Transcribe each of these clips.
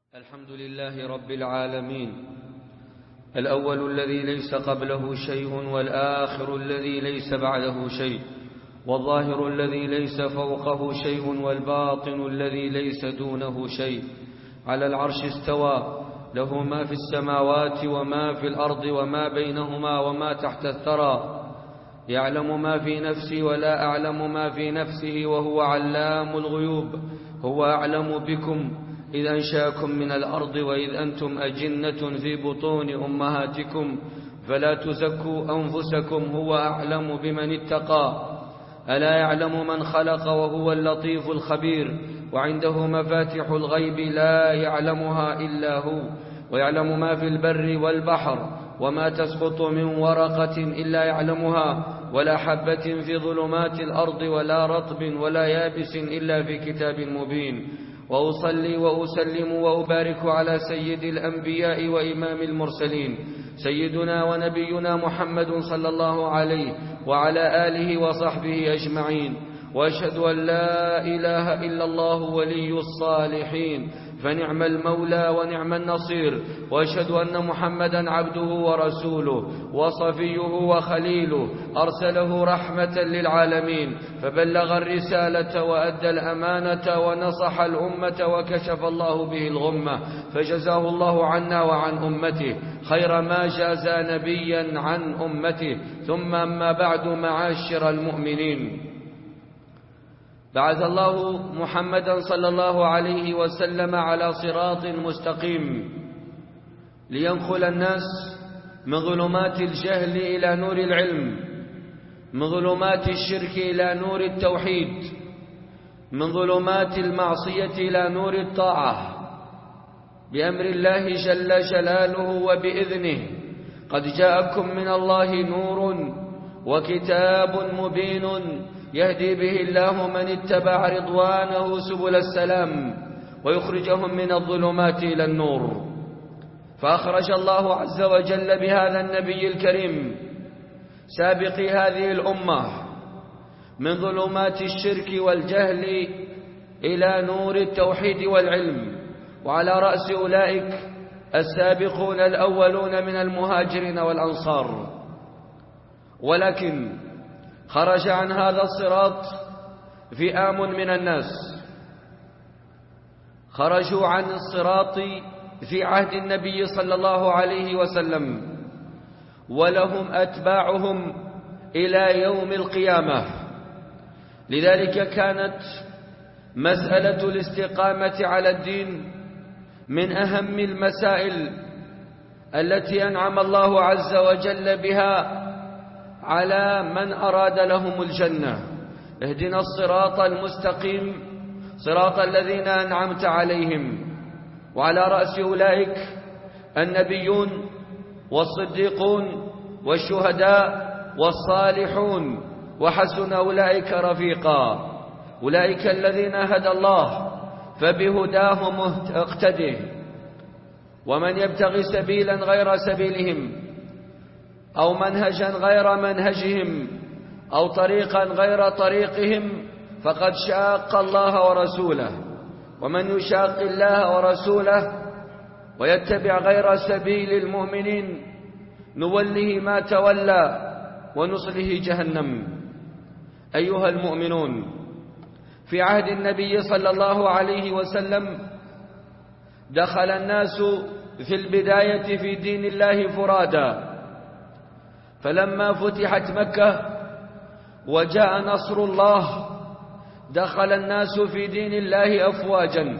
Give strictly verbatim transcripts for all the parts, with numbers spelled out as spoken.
الحمد لله رب العالمين، الأول الذي ليس قبله شيء، والآخر الذي ليس بعده شيء، والظاهر الذي ليس فوقه شيء، والباطن الذي ليس دونه شيء. على العرش استوى، له ما في السماوات وما في الأرض وما بينهما وما تحت الثرى. يعلم ما في نفسي ولا أعلم ما في نفسه، وهو علام الغيوب. هو أعلم بكم إذ أنشأكم من الأرض وإذ أنتم أجنة في بطون أمهاتكم، فلا تزكوا أنفسكم، هو أعلم بمن اتقى. ألا يعلم من خلق وهو اللطيف الخبير. وعنده مفاتح الغيب لا يعلمها إلا هو، ويعلم ما في البر والبحر، وما تسقط من ورقة إلا يعلمها، ولا حبة في ظلمات الأرض ولا رطب ولا يابس إلا في كتاب مبين. وأصلي وأسلم وأبارك على سيد الأنبياء وإمام المرسلين، سيدنا ونبينا محمد صلى الله عليه وعلى آله وصحبه أجمعين. وأشهد أن لا إله إلا الله ولي الصالحين، فنعم المولى ونعم النصير. وأشهد أن محمدا عبده ورسوله وصفيه وخليله، أرسله رحمة للعالمين، فبلغ الرسالة وأدى الأمانة ونصح الأمة، وكشف الله به الغمة، فجزاه الله عنا وعن أمته خير ما جازى نبيا عن أمته. ثم أما بعد، معاشر المؤمنين، بعث الله محمدا صلى الله عليه وسلم على صراط مستقيم لينقل الناس من ظلمات الجهل إلى نور العلم، من ظلمات الشرك إلى نور التوحيد، من ظلمات المعصية إلى نور الطاعة، بأمر الله جل جلاله وبإذنه. قد جاءكم من الله نور وكتاب مبين، يهدي به الله من اتبع رضوانه سبل السلام، ويخرجهم من الظلمات إلى النور. فأخرج الله عز وجل بهذا النبي الكريم سابق هذه الأمة من ظلمات الشرك والجهل إلى نور التوحيد والعلم، وعلى رأس أولئك السابقون الأولون من المهاجرين والأنصار. ولكن خرج عن هذا الصراط فئام من الناس، خرجوا عن الصراط في عهد النبي صلى الله عليه وسلم، ولهم أتباعهم إلى يوم القيامة. لذلك كانت مسألة الاستقامة على الدين من أهم المسائل التي أنعم الله عز وجل بها على من أراد لهم الجنة. اهدنا الصراط المستقيم صراط الذين أنعمت عليهم. وعلى رأس أولئك النبيون والصديقون والشهداء والصالحون، وحسن أولئك رفيقا. أولئك الذين هدى الله، فبهداهم اقتده. ومن يبتغي سبيلا غير سبيلهم، أو منهجا غير منهجهم، أو طريقا غير طريقهم، فقد شاق الله ورسوله. ومن يشاق الله ورسوله ويتبع غير سبيل المؤمنين نوله ما تولى ونصله جهنم. أيها المؤمنون، في عهد النبي صلى الله عليه وسلم دخل الناس في البداية في دين الله فرادا، فلما فتحت مكة وجاء نصر الله دخل الناس في دين الله أفواجا.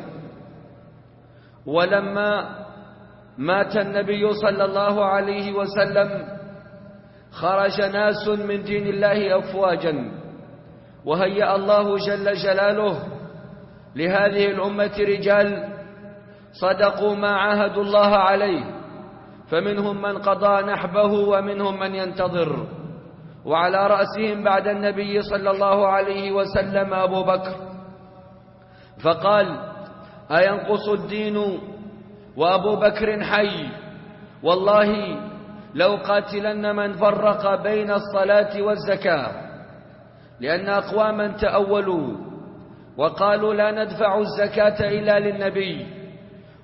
ولما مات النبي صلى الله عليه وسلم خرج ناس من دين الله أفواجا، وهيأ الله جل جلاله لهذه الأمة رجال صدقوا ما عاهدوا الله عليه، فمنهم من قضى نحبه ومنهم من ينتظر. وعلى رأسهم بعد النبي صلى الله عليه وسلم أبو بكر، فقال: أينقص الدين وأبو بكر حي؟ والله لو قاتلن من فرق بين الصلاة والزكاة، لأن أقواما تأولوا وقالوا لا ندفع الزكاة إلا للنبي،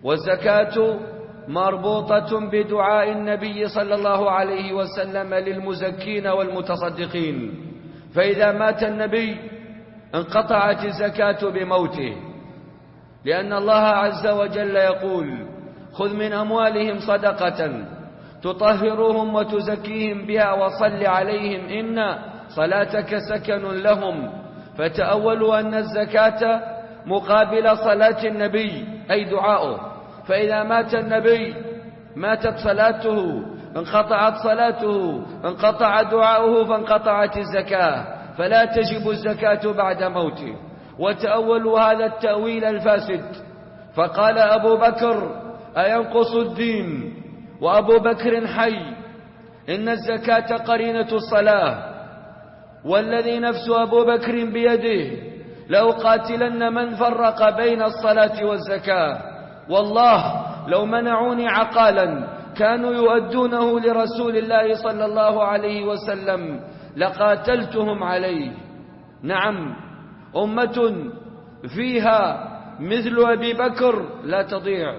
والزكاة مربوطة بدعاء النبي صلى الله عليه وسلم للمزكين والمتصدقين، فإذا مات النبي انقطعت الزكاة بموته، لأن الله عز وجل يقول: خذ من أموالهم صدقة تطهرهم وتزكيهم بها وصل عليهم إن صلاتك سكن لهم. فتأولوا أن الزكاة مقابل صلاة النبي أي دعاؤه، فإذا مات النبي ماتت صلاته، انقطعت صلاته، انقطع دعاؤه، فانقطعت الزكاة، فلا تجب الزكاة بعد موته. وتأولوا هذا التأويل الفاسد، فقال أبو بكر: أينقص الدين وأبو بكر حي؟ إن الزكاة قرينة الصلاة، والذي نفس أبو بكر بيده لأقاتلن من فرق بين الصلاة والزكاة، والله لو منعوني عقالا كانوا يؤدونه لرسول الله صلى الله عليه وسلم لقاتلتهم عليه. نعم، أمة فيها مثل أبي بكر لا تضيع.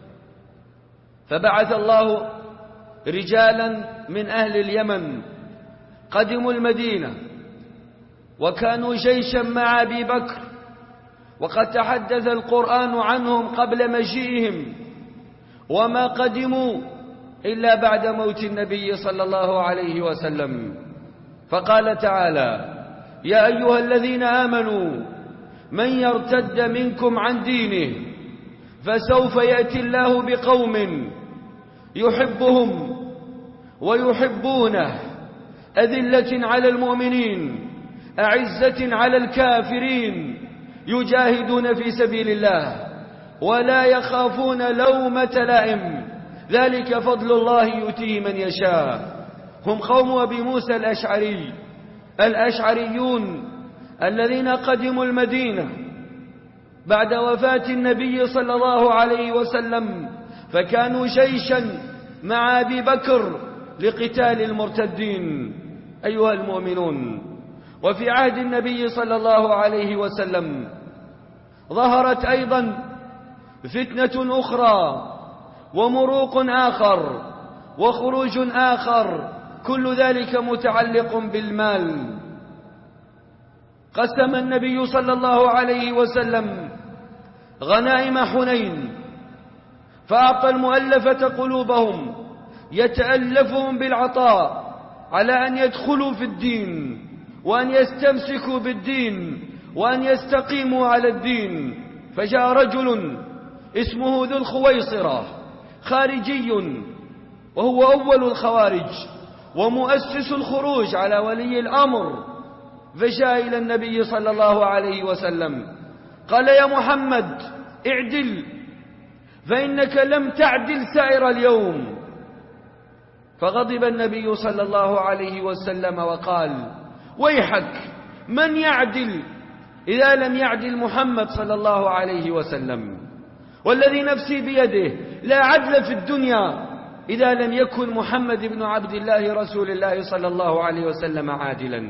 فبعث الله رجالا من أهل اليمن قدموا المدينة، وكانوا جيشا مع أبي بكر، وقد تحدث القرآن عنهم قبل مجيئهم، وما قدموا إلا بعد موت النبي صلى الله عليه وسلم. فقال تعالى: يا أيها الذين آمنوا من يرتد منكم عن دينه فسوف يأتي الله بقوم يحبهم ويحبونه أذلة على المؤمنين أعزة على الكافرين يجاهدون في سبيل الله ولا يخافون لومة لائم، ذلك فضل الله يؤتيه من يشاء. هم قوم أبي موسى الأشعري الأشعريون الذين قدموا المدينة بعد وفاة النبي صلى الله عليه وسلم، فكانوا جيشا مع أبي بكر لقتال المرتدين. أيها المؤمنون، وفي عهد النبي صلى الله عليه وسلم ظهرت أيضا فتنة أخرى ومروق آخر وخروج آخر، كل ذلك متعلق بالمال. قسم النبي صلى الله عليه وسلم غنائم حنين، فأعطى المؤلفة قلوبهم يتألفهم بالعطاء على أن يدخلوا في الدين وأن يستمسكوا بالدين وأن يستقيموا على الدين. فجاء رجل اسمه ذو الخويصرة خارجي، وهو أول الخوارج ومؤسس الخروج على ولي الأمر، فجاء إلى النبي صلى الله عليه وسلم قال: يا محمد اعدل، فإنك لم تعدل سائر اليوم. فغضب النبي صلى الله عليه وسلم وقال: ويحك، من يعدل إذا لم يعدل محمد صلى الله عليه وسلم؟ والذي نفسي بيده لا عدل في الدنيا إذا لم يكن محمد بن عبد الله رسول الله صلى الله عليه وسلم عادلا.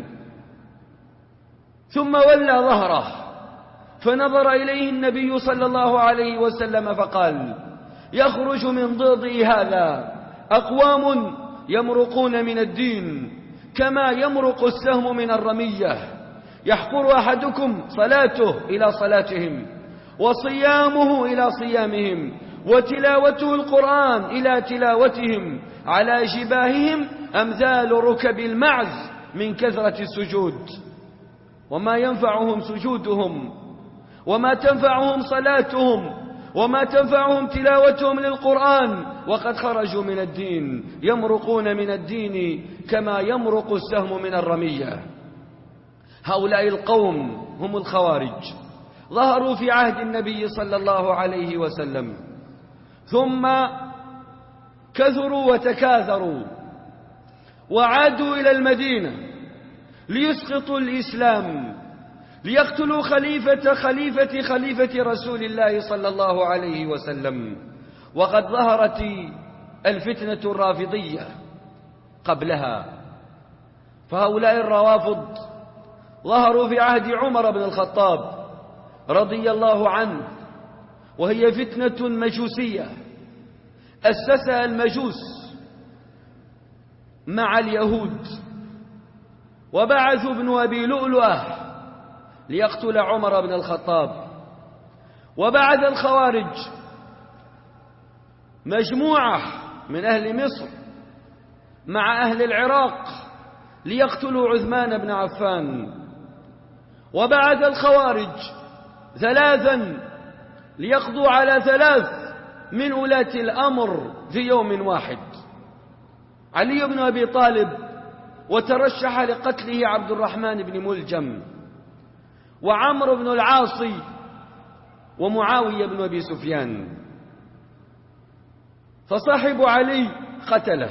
ثم ولى ظهره، فنظر إليه النبي صلى الله عليه وسلم فقال: يخرج من ضيضي هذا أقوام يمرقون من الدين كما يمرق السهم من الرمية، يحقر أحدكم صلاته إلى صلاتهم وصيامه إلى صيامهم وتلاوته القرآن إلى تلاوتهم، على جباههم أمثال ركب المعز من كثرة السجود، وما ينفعهم سجودهم وما تنفعهم صلاتهم وما تنفعهم تلاوتهم للقرآن وقد خرجوا من الدين، يمرقون من الدين كما يمرق السهم من الرمية. هؤلاء القوم هم الخوارج، ظهروا في عهد النبي صلى الله عليه وسلم، ثم كثروا وتكاثروا وعادوا إلى المدينة ليسقطوا الإسلام، ليقتلوا خليفة خليفة خليفة رسول الله صلى الله عليه وسلم. وقد ظهرت الفتنة الرافضية قبلها، فهؤلاء الروافض ظهروا في عهد عمر بن الخطاب رضي الله عنه، وهي فتنة مجوسية أسسها المجوس مع اليهود، وبعثوا ابن أبي لؤلؤة ليقتل عمر بن الخطاب، وبعث الخوارج مجموعة من أهل مصر مع أهل العراق ليقتلوا عثمان بن عفان، وبعث الخوارج ثلاثا ليقضوا على ثلاث من ولاة الأمر في يوم واحد: علي بن أبي طالب، وترشح لقتله عبد الرحمن بن ملجم، وعمرو بن العاص، ومعاوية بن أبي سفيان. فصاحب علي قتله،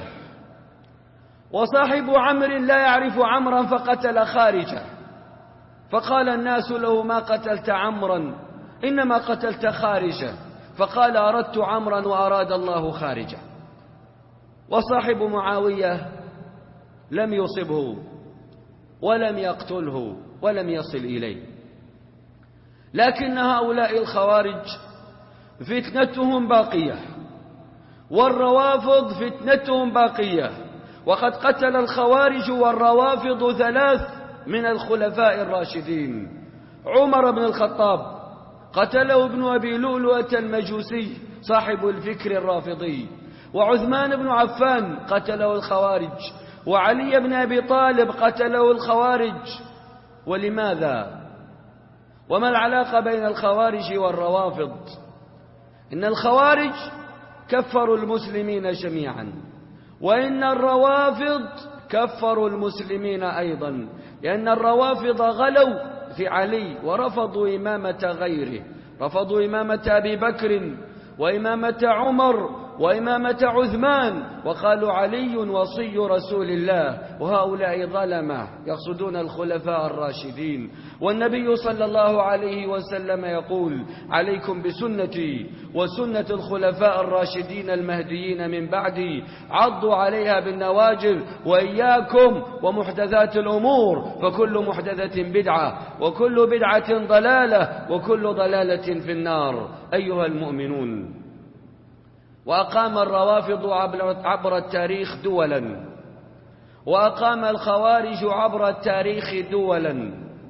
وصاحب عمرو لا يعرف عمرا فقتل خارجه، فقال الناس له: ما قتلت عمرا إنما قتلت خارجه، فقال: أردت عمرا وأراد الله خارجه. وصاحب معاوية لم يصبه ولم يقتله ولم يصل إليه. لكن هؤلاء الخوارج فتنتهم باقية، والروافض فتنتهم باقية، وقد قتل الخوارج والروافض ثلاث من الخلفاء الراشدين: عمر بن الخطاب قتله ابن أبي لؤلؤة المجوسي صاحب الفكر الرافضي، وعثمان بن عفان قتله الخوارج، وعلي بن أبي طالب قتله الخوارج. ولماذا؟ وما العلاقة بين الخوارج والروافض؟ إن الخوارج كفروا المسلمين جميعا، وإن الروافض كفروا المسلمين أيضا، لأن الروافض غلوا في علي ورفضوا إمامة غيره، رفضوا إمامة أبي بكر وإمامة عمر وإمامة عثمان، وقالوا علي وصي رسول الله، وهؤلاء ظلمة يقصدون الخلفاء الراشدين. والنبي صلى الله عليه وسلم يقول: عليكم بسنتي وسنة الخلفاء الراشدين المهديين من بعدي، عضوا عليها بالنواجذ، وإياكم ومحدثات الأمور، فكل محدثة بدعة، وكل بدعة ضلالة، وكل ضلالة في النار. أيها المؤمنون، وأقام الروافض عبر التاريخ دولا، وأقام الخوارج عبر التاريخ دولا،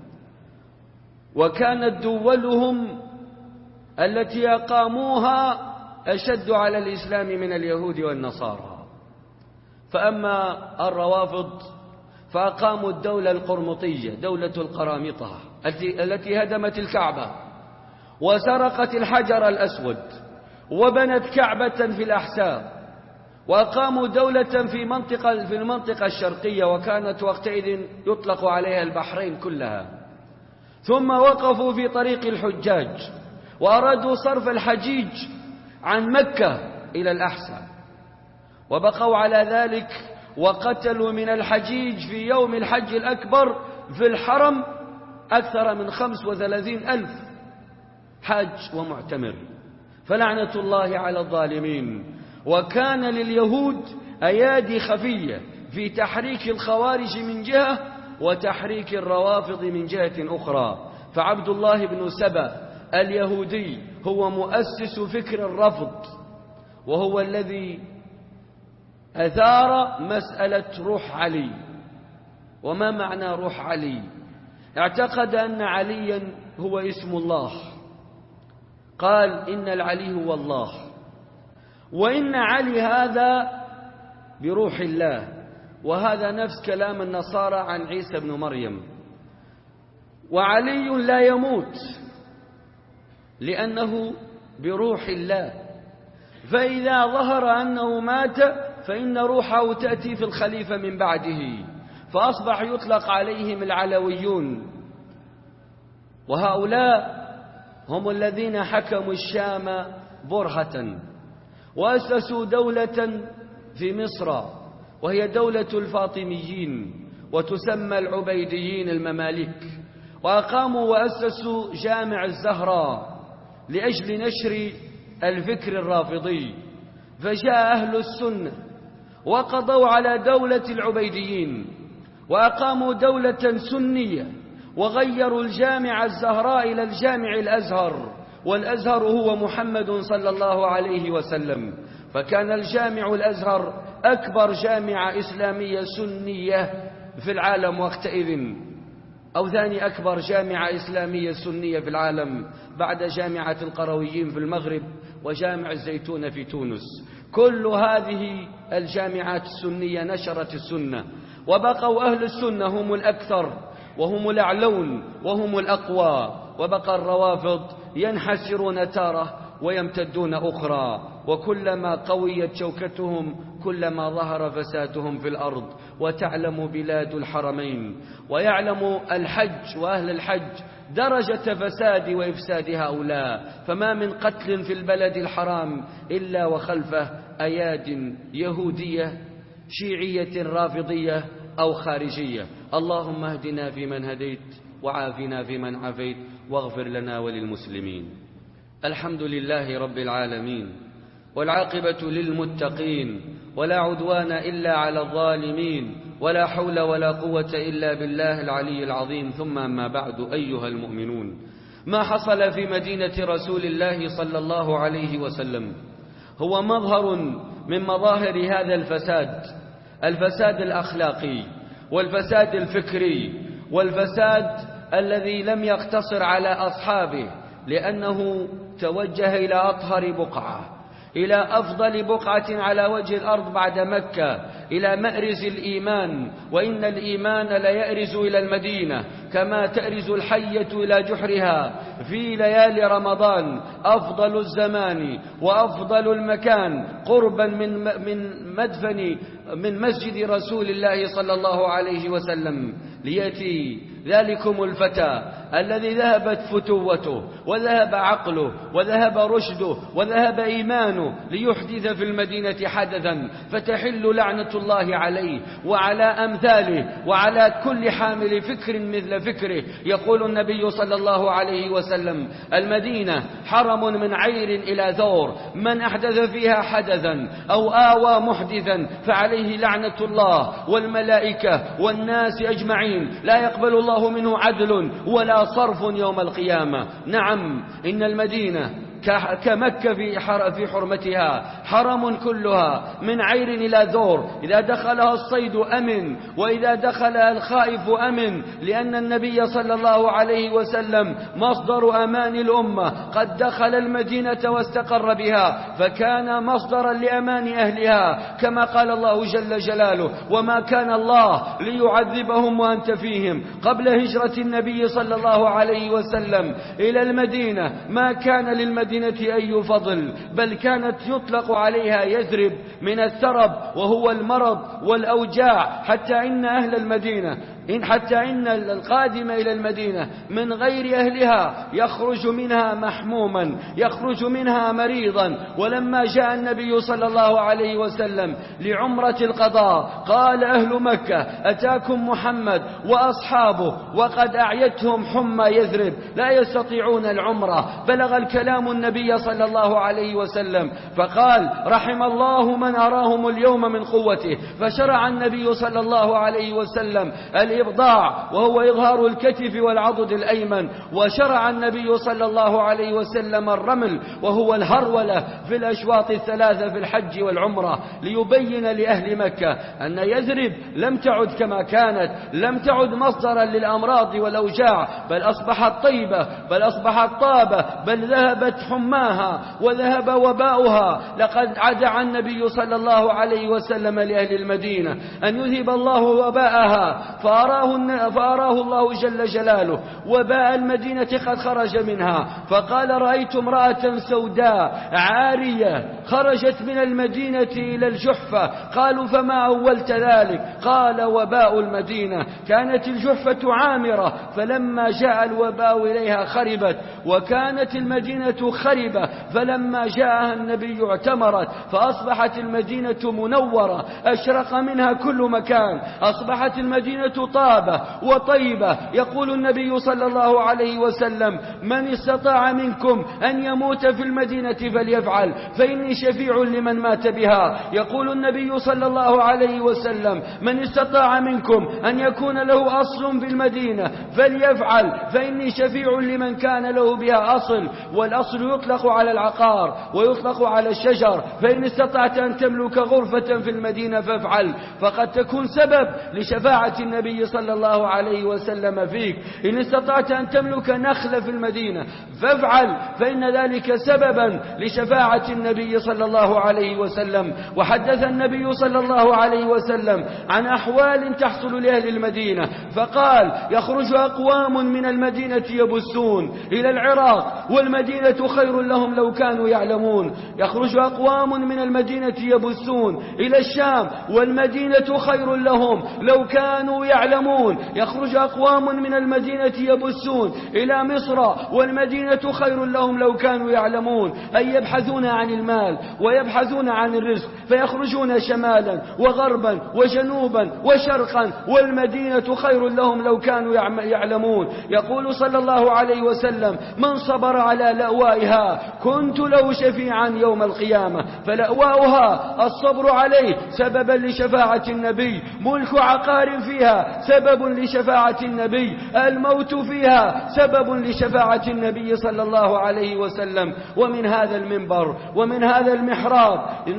وكانت دولهم التي أقاموها أشد على الإسلام من اليهود والنصارى. فأما الروافض فأقاموا الدولة القرمطية، دولة القرامطة التي هدمت الكعبة وسرقت الحجر الأسود وبنت كعبة في الأحساء، وأقاموا دولة في منطقة في المنطقة الشرقية، وكانت وقتئذ يطلق عليها البحرين كلها. ثم وقفوا في طريق الحجاج وأرادوا صرف الحجيج عن مكة إلى الأحساء، وبقوا على ذلك، وقتلوا من الحجيج في يوم الحج الأكبر في الحرم أكثر من خمس وثلاثين ألف حاج ومعتمر. فلعنة الله على الظالمين. وكان لليهود أيادي خفية في تحريك الخوارج من جهة وتحريك الروافض من جهة أخرى. فعبد الله بن سبأ اليهودي هو مؤسس فكر الرفض، وهو الذي أثار مسألة روح علي. وما معنى روح علي؟ اعتقد أن عليا هو اسم الله، قال إن العلي هو الله، وإن علي هذا بروح الله، وهذا نفس كلام النصارى عن عيسى بن مريم. وعلي لا يموت لأنه بروح الله، فإذا ظهر أنه مات فإن روحه تأتي في الخليفة من بعده، فأصبح يطلق عليهم العلويون. وهؤلاء هم الذين حكموا الشام برهة، وأسسوا دولة في مصر وهي دولة الفاطميين، وتسمى العبيديين المماليك، وأقاموا وأسسوا جامع الزهراء لأجل نشر الفكر الرافضي. فجاء أهل السنة وقضوا على دولة العبيديين وأقاموا دولة سنية، وغيروا الجامع الزهراء إلى الجامع الأزهر، والأزهر هو محمد صلى الله عليه وسلم. فكان الجامع الأزهر أكبر جامعة إسلامية سنية في العالم وقتئذ، أو ثاني أكبر جامعة إسلامية سنية في العالم بعد جامعة القرويين في المغرب وجامع الزيتون في تونس. كل هذه الجامعات السنية نشرت السنة، وبقوا أهل السنة هم الأكثر وهم الأعلون وهم الأقوى، وبقى الروافض ينحسرون تارة ويمتدون أخرى، وكلما قويت شوكتهم كلما ظهر فسادهم في الأرض. وتعلم بلاد الحرمين ويعلم الحج وأهل الحج درجة فساد وإفساد هؤلاء، فما من قتل في البلد الحرام إلا وخلفه أياد يهودية شيعية رافضية أو خارجية. اللهم اهدنا فيمن هديت وعافنا فيمن عافيت واغفر لنا وللمسلمين. الحمد لله رب العالمين، والعاقبة للمتقين، ولا عدوان إلا على الظالمين، ولا حول ولا قوة إلا بالله العلي العظيم. ثم أما بعد، أيها المؤمنون، ما حصل في مدينة رسول الله صلى الله عليه وسلم هو مظهر من مظاهر هذا الفساد، الفساد الأخلاقي والفساد الفكري والفساد الذي لم يقتصر على أصحابه، لأنه توجه إلى أطهر بقعة، إلى أفضل بقعة على وجه الأرض بعد مكة، إلى مأرز الإيمان. وإن الإيمان ليأرز إلى المدينة كما تأرز الحية إلى جحرها في ليالي رمضان. أفضل الزمان وأفضل المكان قربا من من مدفن من مسجد رسول الله صلى الله عليه وسلم ليأتي ذلكم الفتى الذي ذهبت فتوته وذهب عقله وذهب رشده وذهب إيمانه ليحدث في المدينة حدثا، فتحل لعنة الله عليه وعلى أمثاله وعلى كل حامل فكر مثل فكره. يقول النبي صلى الله عليه وسلم: المدينة حرم من عير إلى ثور، من أحدث فيها حدثا أو آوى محدثا فعليه لعنة الله والملائكة والناس أجمعين، لا يقبل الله منه عدل ولا صرف يوم القيامة. نعم، إن المدينة كمكة في حرمتها حرم كلها من عير إلى ذور، إذا دخلها الصيد أمن، وإذا دخلها الخائف أمن، لأن النبي صلى الله عليه وسلم مصدر أمان الأمة قد دخل المدينة واستقر بها، فكان مصدرا لأمان أهلها، كما قال الله جل جلاله: وما كان الله ليعذبهم وأنت فيهم. قبل هجرة النبي صلى الله عليه وسلم إلى المدينة ما كان للمدينة أي فضل، بل كانت يطلق عليها يثرب من الثرب وهو المرض والأوجاع، حتى إن أهل المدينة إن حتى إن القادم إلى المدينة من غير أهلها يخرج منها محموما، يخرج منها مريضا. ولما جاء النبي صلى الله عليه وسلم لعمرة القضاء قال أهل مكة: أتاكم محمد وأصحابه وقد أعيتهم حمى يثرب لا يستطيعون العمرة. بلغ الكلام النبي صلى الله عليه وسلم فقال: رحم الله من أراهم اليوم من قوته. فشرع النبي صلى الله عليه وسلم الإبضاع وهو إظهار الكتف والعضد الأيمن، وشرع النبي صلى الله عليه وسلم الرمل وهو الهرولة في الأشواط الثلاثة في الحج والعمرة، ليبين لأهل مكة أن يثرب لم تعد كما كانت، لم تعد مصدرا للأمراض والأوجاع، بل أصبحت طيبة، بل أصبحت طابة، بل ذهبت حماها وذهب وباؤها. لقد عدع النبي صلى الله عليه وسلم لأهل المدينة أن يذهب الله وباءها، فأراه, فأراه الله جل جلاله وباء المدينة قد خرج منها، فقال: رأيت امرأة سوداء عارية خرجت من المدينة إلى الجحفة. قالوا: فما أولت ذلك؟ قال: وباء المدينة. كانت الجحفة عامرة، فلما جاء الوباء إليها خربت، وكانت المدينة خربة، فلما جاءها النبي اعتمرت، فأصبحت المدينة منورة، أشرق منها كل مكان، أصبحت المدينة خطابة وطيبة. يقول النبي صلى الله عليه وسلم: من استطاع منكم أن يموت في المدينة فليفعل فإني شفيع لمن مات بها. يقول النبي صلى الله عليه وسلم: من استطاع منكم أن يكون له أصل في المدينة فليفعل فإني شفيع لمن كان له بها أصل. والأصل يطلق على العقار ويطلق على الشجر، فإن استطعت أن تملك غرفة في المدينة فافعل، فقد تكون سبب لشفاعة النبي صلى الله عليه وسلم فيك. إن استطعت أن تملك نخلة في المدينة فافعل، فإن ذلك سببا لشفاعة النبي صلى الله عليه وسلم. وحدث النبي صلى الله عليه وسلم عن أحوال تحصل لأهل المدينة فقال: يخرج أقوام من المدينة يبثون إلى العراق والمدينة خير لهم لو كانوا يعلمون. يخرج أقوام من المدينة يبثون إلى الشام والمدينة خير لهم لو كانوا يعلمون. يخرج أقوام من المدينة يبثون إلى مصر والمدينة خير لهم لو كانوا يعلمون. أي يبحثون عن المال ويبحثون عن الرزق، فيخرجون شمالا وغربا وجنوبا وشرقا والمدينة خير لهم لو كانوا يعلمون. يقول صلى الله عليه وسلم: من صبر على لأوائها كنت له شفيعا يوم القيامة. فلأواؤها الصبر عليه سببا لشفاعة النبي، ملك عقار فيها سبب لشفاعة النبي، الموت فيها سبب لشفاعة النبي صلى الله عليه وسلم. ومن هذا المنبر ومن هذا المحراب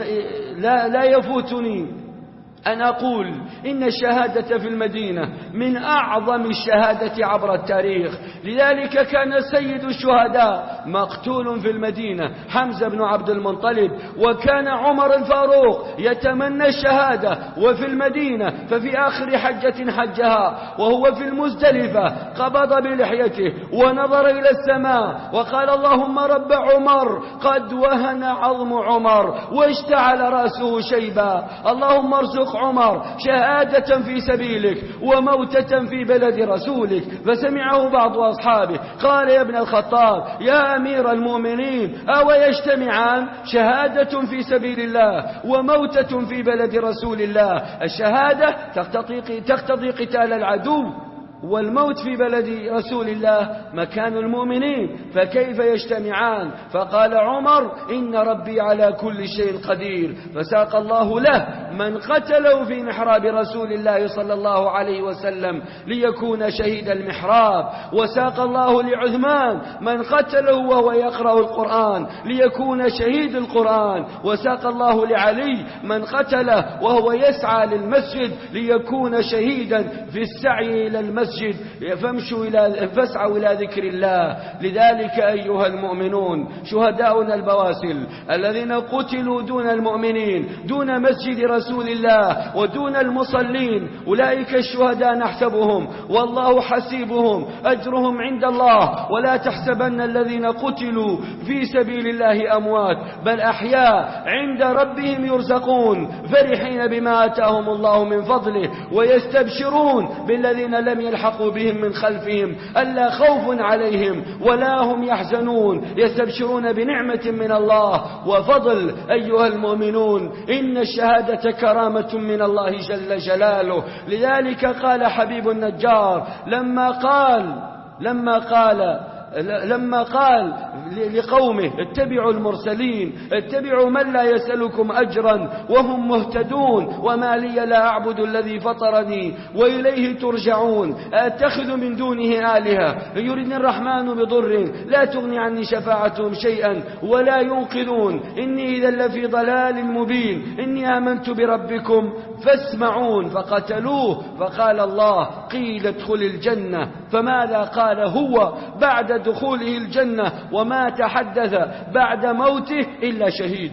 لا, لا يفوتني أن أقول إن الشهادة في المدينة من أعظم الشهادة عبر التاريخ. لذلك كان سيد الشهداء مقتول في المدينة حمزة بن عبد المطلب، وكان عمر الفاروق يتمنى الشهادة وفي المدينة. ففي آخر حجة حجها وهو في المزدلفة قبض بلحيته ونظر إلى السماء وقال: اللهم رب عمر قد وهن عظم عمر واشتعل رأسه شيبا، اللهم ارزق عمر شهادة في سبيلك وموتة في بلد رسولك. فسمعه بعض أصحابه قال: يا ابن الخطاب يا أمير المؤمنين أو يجتمعان؟ شهادة في سبيل الله وموتة في بلد رسول الله. الشهادة تقتضي تقتضي قتال العدو، والموت في بلد رسول الله مكان المؤمنين، فكيف يجتمعان؟ فقال عمر: إن ربي على كل شيء قدير. فساق الله له من قتله في محراب رسول الله صلى الله عليه وسلم ليكون شهيد المحراب، وساق الله لعثمان من قتله وهو يقرأ القرآن ليكون شهيد القرآن، وساق الله لعلي من قتله وهو يسعى للمسجد ليكون شهيدا في السعي إلى المسجد. فامشوا إلى فاسعوا إلى ذكر الله. لذلك أيها المؤمنون شهداؤنا البواسل الذين قتلوا دون المؤمنين دون مسجد رسول الله ودون المصلين، أولئك الشهداء نحسبهم والله حسيبهم أجرهم عند الله. ولا تحسبن الذين قتلوا في سبيل الله أموات بل أحياء عند ربهم يرزقون فرحين بما آتاهم الله من فضله ويستبشرون بالذين لم يلحقوا بهم من خلفهم ألا خوف عليهم ولا هم يحزنون، يستبشرون بنعمة من الله وفضل. أيها المؤمنون إن الشهادة كرامة من الله جل جلاله. لذلك قال حبيب النجار لما قال لما قال لما قال لقومه: اتبعوا المرسلين، اتبعوا من لا يسألكم أجرا وهم مهتدون، وما لي لا أعبد الذي فطرني وإليه ترجعون، أتخذ من دونه آلهة يردني الرحمن بضر لا تغني عني شفاعتهم شيئا ولا ينقذون، إني إذا لفي ضلال مبين، إني آمنت بربكم فاسمعون. فقتلوه. فقال الله: قيل ادخل الجنة. فماذا قال هو بعد دخوله الجنة وما تحدث بعد موته إلا شهيد؟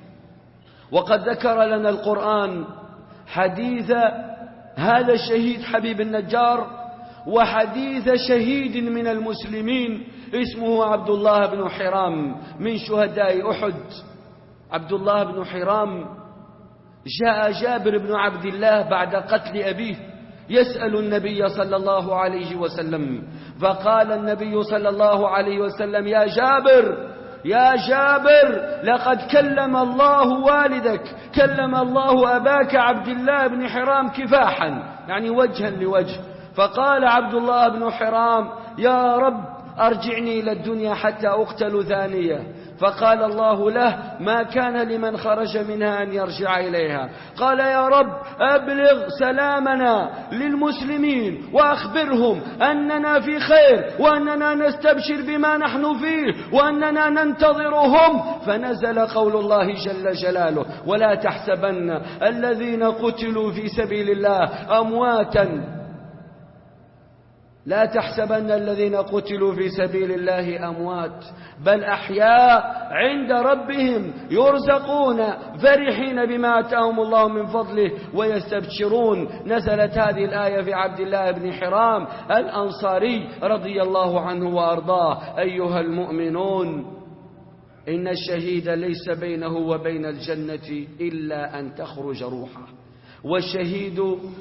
وقد ذكر لنا القرآن حديث هذا الشهيد حبيب النجار وحديث شهيد من المسلمين اسمه عبد الله بن حرام من شهداء أحد. عبد الله بن حرام جاء جابر بن عبد الله بعد قتل أبيه يسأل النبي صلى الله عليه وسلم، فقال النبي صلى الله عليه وسلم: يا جابر يا جابر لقد كلم الله والدك، كلم الله أباك عبد الله بن حرام كفاحا، يعني وجها لوجه، فقال عبد الله بن حرام: يا رب أرجعني إلى الدنيا حتى أقتل ثانية. فقال الله له: ما كان لمن خرج منها أن يرجع إليها. قال: يا رب أبلغ سلامنا للمسلمين وأخبرهم أننا في خير وأننا نستبشر بما نحن فيه وأننا ننتظرهم. فنزل قول الله جل جلاله: ولا تحسبن الذين قتلوا في سبيل الله أمواتا لا تحسبن الذين قتلوا في سبيل الله أموات بل أحياء عند ربهم يرزقون فرحين بما آتاهم الله من فضله ويستبشرون. نزلت هذه الآية في عبد الله بن حرام الأنصاري رضي الله عنه وأرضاه. أيها المؤمنون، إن الشهيد ليس بينه وبين الجنة إلا أن تخرج روحه، والشهيد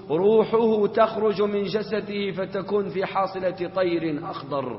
روحه تخرج من جسده فتكون في حاصلة طير أخضر،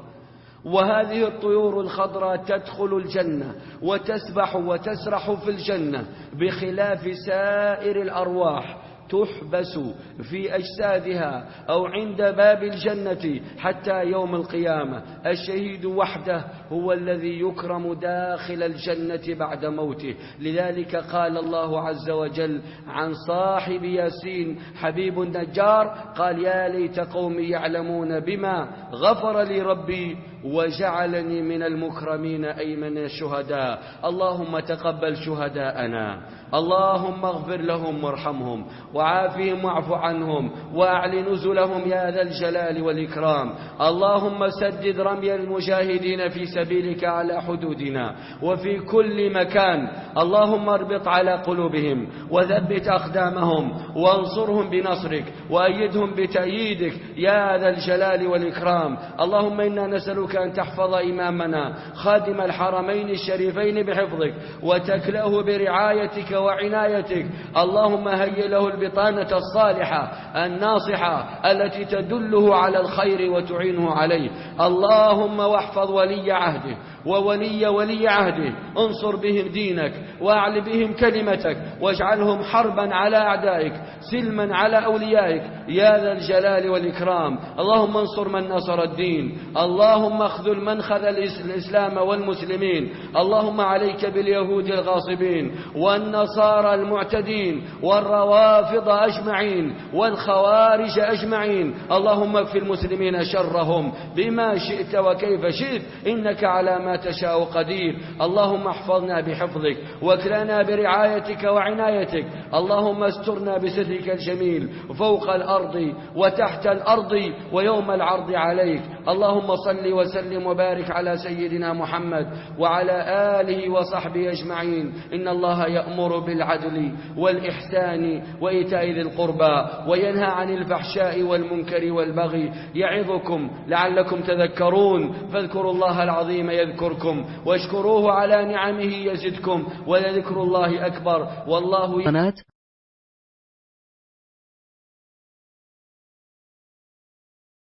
وهذه الطيور الخضراء تدخل الجنة وتسبح وتسرح في الجنة بخلاف سائر الأرواح تحبس في أجسادها أو عند باب الجنة حتى يوم القيامة. الشهيد وحده هو الذي يكرم داخل الجنة بعد موته. لذلك قال الله عز وجل عن صاحب ياسين حبيب النجار: قال: يا ليت قومي يعلمون بما غفر لي ربي وجعلني من المكرمين أي من الشهداء. اللهم تقبل شهداءنا، اللهم اغفر لهم وارحمهم وعافهم واعف عنهم وأعل نزلهم يا ذا الجلال والإكرام. اللهم سدد رمي المجاهدين في سبيلك على حدودنا وفي كل مكان. اللهم اربط على قلوبهم وثبت أقدامهم وانصرهم بنصرك وأيدهم بتأييدك يا ذا الجلال والإكرام. اللهم إنا نسألك أن تحفظ إمامنا خادم الحرمين الشريفين بحفظك وتكله برعايتك وعنايتك. اللهم هيئ له البطانة الصالحة الناصحة التي تدله على الخير وتعينه عليه. اللهم واحفظ ولي عهده وولي ولي عهده، انصر بهم دينك واعل بهم كلمتك واجعلهم حربا على أعدائك سلما على أوليائك يا ذا الجلال والإكرام. اللهم انصر من نصر الدين، اللهم اخذل من خذل الإسلام والمسلمين. اللهم عليك باليهود الغاصبين والنصارى المعتدين والروافض أجمعين والخوارج أجمعين. اللهم اكفِ المسلمين شرهم بما شئت وكيف شئت، إنك على ما تشاء قدير. اللهم احفظنا بحفظك واكلنا برعايتك وعنايتك. اللهم استرنا بسترك الجميل فوق الأرض وتحت الأرض ويوم العرض عليك. اللهم صل وسلم وبارك على سيدنا محمد وعلى آله وصحبه أجمعين. إن الله يأمر بالعدل والإحسان وإيتاء ذي القربى وينهى عن الفحشاء والمنكر والبغي يعظكم لعلكم تذكرون. فاذكروا الله العظيم يذكركم واشكروه على نعمه يزدكم ولذكر الله أكبر والله